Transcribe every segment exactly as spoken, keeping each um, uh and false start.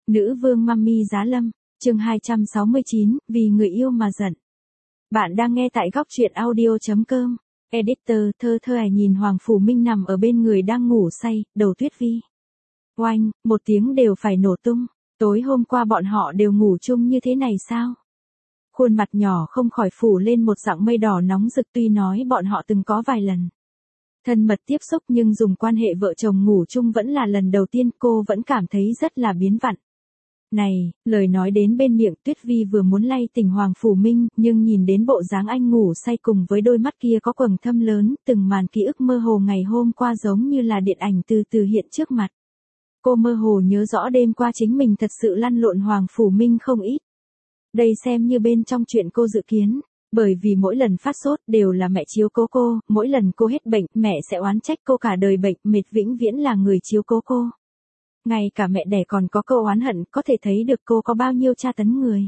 Nữ vương Mummy Giá Lâm, chương hai trăm sáu mươi chín, vì người yêu mà giận. Bạn đang nghe tại góc truyện audio chấm com. Editor, thơ thơ ải nhìn Hoàng Phủ Minh nằm ở bên người đang ngủ say, đầu Tuyết Vi. Oanh, một tiếng đều phải nổ tung. Tối hôm qua bọn họ đều ngủ chung như thế này sao? Khuôn mặt nhỏ không khỏi phủ lên một dạng mây đỏ nóng rực, tuy nói bọn họ từng có vài lần thân mật tiếp xúc nhưng dùng quan hệ vợ chồng ngủ chung vẫn là lần đầu tiên, cô vẫn cảm thấy rất là biến vặn. Này, lời nói đến bên miệng, Tuyết Vi vừa muốn lay tỉnh Hoàng Phủ Minh, nhưng nhìn đến bộ dáng anh ngủ say cùng với đôi mắt kia có quầng thâm lớn, từng màn ký ức mơ hồ ngày hôm qua giống như là điện ảnh từ từ hiện trước mặt. Cô mơ hồ nhớ rõ đêm qua chính mình thật sự lăn lộn Hoàng Phủ Minh không ít. Đây xem như bên trong chuyện cô dự kiến. Bởi vì mỗi lần phát sốt đều là mẹ chiếu cố cô, mỗi lần cô hết bệnh, mẹ sẽ oán trách cô cả đời bệnh, mệt vĩnh viễn là người chiếu cố cô. Ngay cả mẹ đẻ còn có câu oán hận, có thể thấy được cô có bao nhiêu tra tấn người.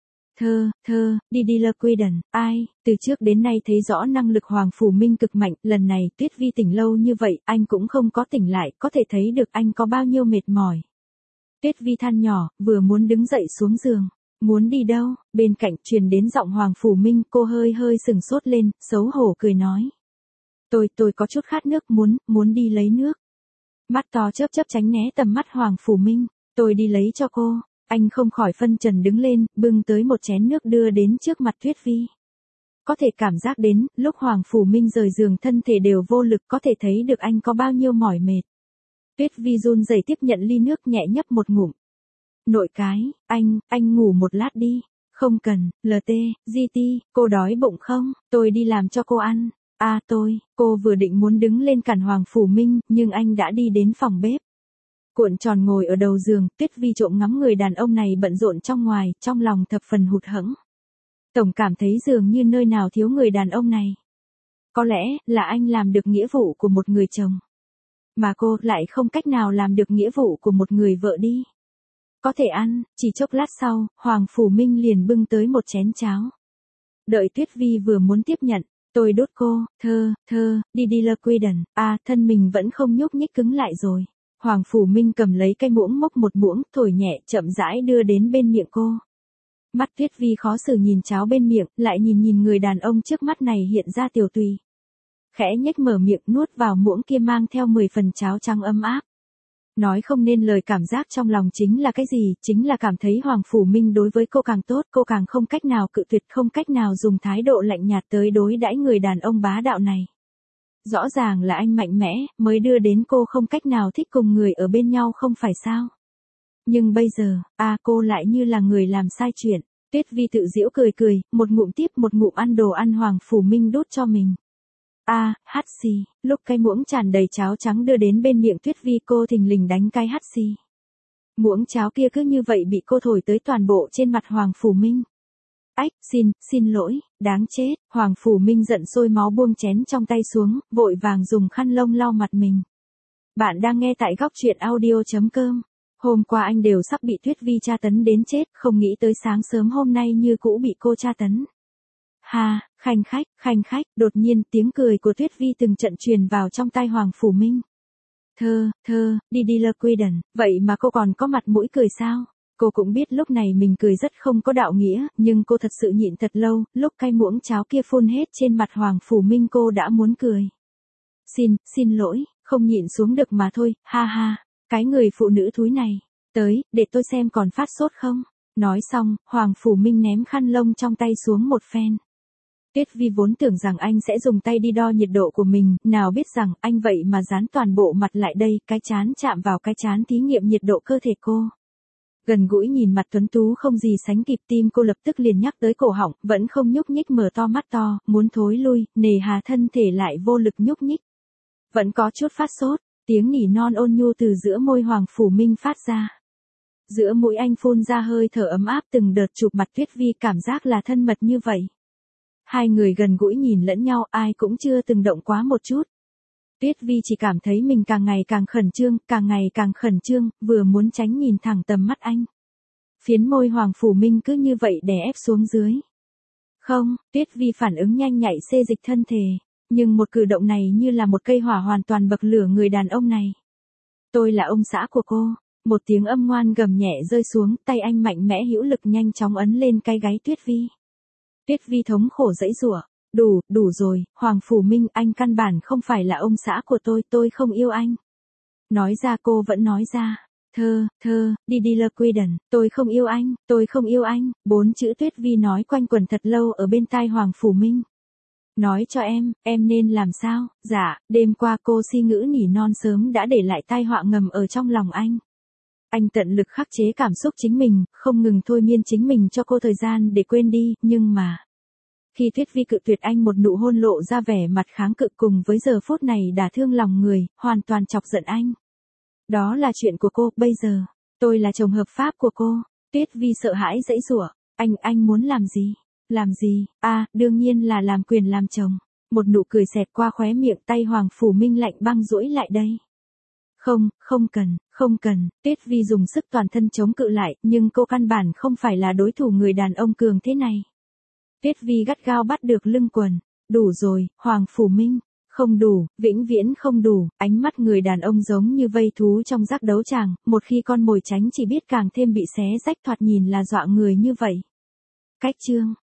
Thơ, thơ, đi đi lơ quy đần, ai, từ trước đến nay thấy rõ năng lực Hoàng Phủ Minh cực mạnh, lần này Tuyết Vi tỉnh lâu như vậy, anh cũng không có tỉnh lại, có thể thấy được anh có bao nhiêu mệt mỏi. Tuyết Vi than nhỏ, vừa muốn đứng dậy xuống giường. Muốn đi đâu? Bên cạnh truyền đến giọng Hoàng Phủ Minh, cô hơi hơi sừng sốt lên, xấu hổ cười nói. Tôi, tôi có chút khát nước, muốn, muốn đi lấy nước. Mắt to chớp chớp tránh né tầm mắt Hoàng Phủ Minh, tôi đi lấy cho cô. Anh không khỏi phân trần đứng lên, bưng tới một chén nước đưa đến trước mặt Tuyết Vi. Có thể cảm giác đến, lúc Hoàng Phủ Minh rời giường thân thể đều vô lực, có thể thấy được anh có bao nhiêu mỏi mệt. Tuyết Vi run rẩy tiếp nhận ly nước nhẹ nhấp một ngụm. Nội cái, anh, anh ngủ một lát đi. Không cần, lờ tê, giê tê, cô đói bụng không? Tôi đi làm cho cô ăn. À tôi, cô vừa định muốn đứng lên cản Hoàng Phủ Minh, nhưng anh đã đi đến phòng bếp. Cuộn tròn ngồi ở đầu giường, Tuyết Vi trộm ngắm người đàn ông này bận rộn trong ngoài, trong lòng thập phần hụt hẫng. Tổng cảm thấy dường như nơi nào thiếu người đàn ông này. Có lẽ là anh làm được nghĩa vụ của một người chồng. Mà cô lại không cách nào làm được nghĩa vụ của một người vợ đi. Có thể ăn, chỉ chốc lát sau, Hoàng Phủ Minh liền bưng tới một chén cháo. Đợi Tuyết Vi vừa muốn tiếp nhận, tôi đốt cô, thơ, thơ, đi đi lơ quy đần, à, thân mình vẫn không nhúc nhích cứng lại rồi. Hoàng Phủ Minh cầm lấy cái muỗng mốc một muỗng, thổi nhẹ, chậm rãi đưa đến bên miệng cô. Mắt Tuyết Vi khó xử nhìn cháo bên miệng, lại nhìn nhìn người đàn ông trước mắt này hiện ra tiểu tùy. Khẽ nhếch mở miệng nuốt vào muỗng kia mang theo mười phần cháo trắng ấm áp. Nói không nên lời cảm giác trong lòng chính là cái gì, chính là cảm thấy Hoàng Phủ Minh đối với cô càng tốt, cô càng không cách nào cự tuyệt, không cách nào dùng thái độ lạnh nhạt tới đối đãi người đàn ông bá đạo này. Rõ ràng là anh mạnh mẽ, mới đưa đến cô không cách nào thích cùng người ở bên nhau không phải sao. Nhưng bây giờ, à cô lại như là người làm sai chuyện. Tuyết Vi tự giễu cười cười, một ngụm tiếp một ngụm ăn đồ ăn Hoàng Phủ Minh đút cho mình. À, hắt xì, lúc cái muỗng tràn đầy cháo trắng đưa đến bên miệng Tuyết Vi cô thình lình đánh cái hắt xì. Muỗng cháo kia cứ như vậy bị cô thổi tới toàn bộ trên mặt Hoàng Phủ Minh. Ách, xin, xin lỗi, đáng chết, Hoàng Phủ Minh giận sôi máu buông chén trong tay xuống, vội vàng dùng khăn lông lau mặt mình. Bạn đang nghe tại góc truyện audio chấm com. Hôm qua anh đều sắp bị Tuyết Vi tra tấn đến chết, không nghĩ tới sáng sớm hôm nay như cũ bị cô tra tấn. Ha, khanh khách, khanh khách, đột nhiên tiếng cười của Tuyết Vi từng trận truyền vào trong tai Hoàng Phủ Minh. Thơ, thơ, đi đi lơ quy đần, vậy mà cô còn có mặt mũi cười sao? Cô cũng biết lúc này mình cười rất không có đạo nghĩa, nhưng cô thật sự nhịn thật lâu, lúc cái muỗng cháo kia phun hết trên mặt Hoàng Phủ Minh cô đã muốn cười. Xin, xin lỗi, không nhịn xuống được mà thôi, ha ha, cái người phụ nữ thúi này, tới, để tôi xem còn phát sốt không? Nói xong, Hoàng Phủ Minh ném khăn lông trong tay xuống một phen. Tuyết Vi vốn tưởng rằng anh sẽ dùng tay đi đo nhiệt độ của mình, nào biết rằng anh vậy mà dán toàn bộ mặt lại đây, cái chán chạm vào cái chán thí nghiệm nhiệt độ cơ thể cô. Gần gũi nhìn mặt tuấn tú không gì sánh kịp, tim cô lập tức liền nhắc tới cổ họng, vẫn không nhúc nhích mở to mắt to, muốn thối lui, nề hà thân thể lại vô lực nhúc nhích. Vẫn có chút phát sốt, tiếng nỉ non ôn nhu từ giữa môi Hoàng Phủ Minh phát ra. Giữa mũi anh phun ra hơi thở ấm áp từng đợt chụp mặt Tuyết Vi, cảm giác là thân mật như vậy. Hai người gần gũi nhìn lẫn nhau, ai cũng chưa từng động quá một chút. Tuyết Vi chỉ cảm thấy mình càng ngày càng khẩn trương, càng ngày càng khẩn trương, vừa muốn tránh nhìn thẳng tầm mắt anh. Phiến môi Hoàng Phủ Minh cứ như vậy đè ép xuống dưới. Không, Tuyết Vi phản ứng nhanh nhạy xê dịch thân thể, nhưng một cử động này như là một cây hỏa hoàn toàn bậc lửa người đàn ông này. Tôi là ông xã của cô, Một tiếng âm ngoan gầm nhẹ rơi xuống, tay anh mạnh mẽ hữu lực nhanh chóng ấn lên cái gáy Tuyết Vi. Tuyết Vi thống khổ giãy giụa, đủ, đủ rồi, Hoàng Phủ Minh, anh căn bản không phải là ông xã của tôi, tôi không yêu anh. Nói ra cô vẫn nói ra, thơ, thơ, đi đi lơ quy đần, tôi không yêu anh, tôi không yêu anh, bốn chữ Tuyết Vi nói quanh quẩn thật lâu ở bên tai Hoàng Phủ Minh. Nói cho em, em nên làm sao? Dạ, đêm qua cô si ngữ nỉ non sớm đã để lại tai họa ngầm ở trong lòng anh. Anh tận lực khắc chế cảm xúc chính mình, không ngừng thôi miên chính mình cho cô thời gian để quên đi, nhưng mà... Khi Tuyết Vi cự tuyệt anh một nụ hôn lộ ra vẻ mặt kháng cự cùng với giờ phút này đả thương lòng người, hoàn toàn chọc giận anh. Đó là chuyện của cô, bây giờ, tôi là chồng hợp pháp của cô. Tuyết Vi sợ hãi giãy giụa, anh, anh muốn làm gì? Làm gì? À, đương nhiên là làm quyền làm chồng. Một nụ cười xẹt qua khóe miệng, tay Hoàng Phủ Minh lạnh băng duỗi lại đây. Không, không cần, không cần, Tuyết Vi dùng sức toàn thân chống cự lại, nhưng cô căn bản không phải là đối thủ người đàn ông cường thế này. Tuyết Vi gắt gao bắt được lưng quần. Đủ rồi, Hoàng Phủ Minh. Không đủ, vĩnh viễn không đủ, ánh mắt người đàn ông giống như vây thú trong giác đấu tràng, một khi con mồi tránh chỉ biết càng thêm bị xé rách, thoạt nhìn là dọa người như vậy. Cách chương